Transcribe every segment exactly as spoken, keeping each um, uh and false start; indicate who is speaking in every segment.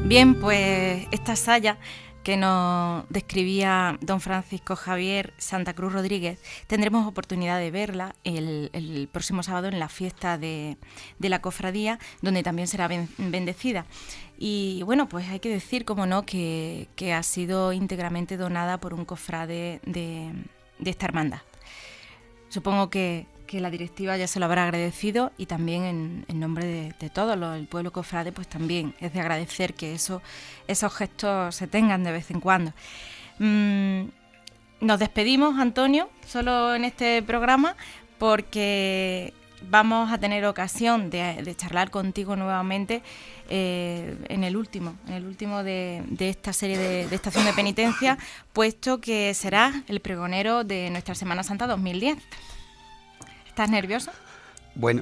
Speaker 1: Bien, pues esta saya que nos describía don Francisco Javier Santa Cruz Rodríguez, tendremos oportunidad de verla el, el próximo sábado en la fiesta de, de la cofradía, donde también será ben, bendecida. Y bueno, pues hay que decir, como no, que, que ha sido íntegramente donada por un cofrade de, de esta hermandad. Supongo que, que la directiva ya se lo habrá agradecido, y también en, en nombre de, de todo lo, el pueblo cofrade, pues también es de agradecer que eso, esos gestos se tengan de vez en cuando. Mm, nos despedimos, Antonio, solo en este programa, porque vamos a tener ocasión de, de charlar contigo nuevamente eh, en el último, en el último de, de esta serie de, de Estación de Penitencia, puesto que serás el pregonero de nuestra Semana Santa dos mil diez. ¿Estás nervioso?
Speaker 2: Bueno,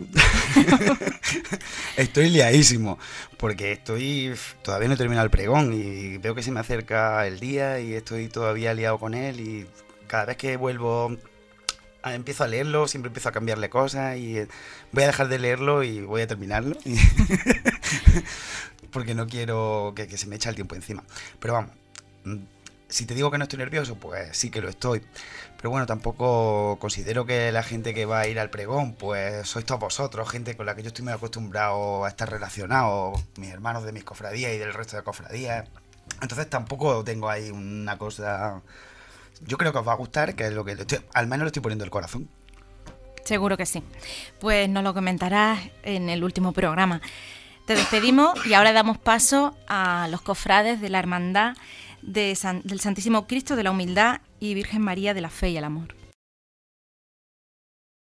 Speaker 2: estoy liadísimo, porque estoy todavía no he terminado el pregón y veo que se me acerca el día y estoy todavía liado con él, y cada vez que vuelvo empiezo a leerlo, siempre empiezo a cambiarle cosas, y voy a dejar de leerlo y voy a terminarlo porque no quiero que, que se me eche el tiempo encima. Pero vamos, si te digo que no estoy nervioso, pues sí que lo estoy. Pero bueno, tampoco considero que la gente que va a ir al pregón, pues sois todos vosotros, gente con la que yo estoy muy acostumbrado a estar relacionado, mis hermanos de mis cofradías y del resto de cofradías. Entonces tampoco tengo ahí una cosa... Yo creo que os va a gustar, que es lo que estoy, al menos le estoy poniendo el corazón.
Speaker 1: Seguro que sí. Pues nos lo comentarás en el último programa. Te despedimos y ahora damos paso a los cofrades de la Hermandad de San, del Santísimo Cristo de la Humildad y Virgen María de la Fe y el Amor.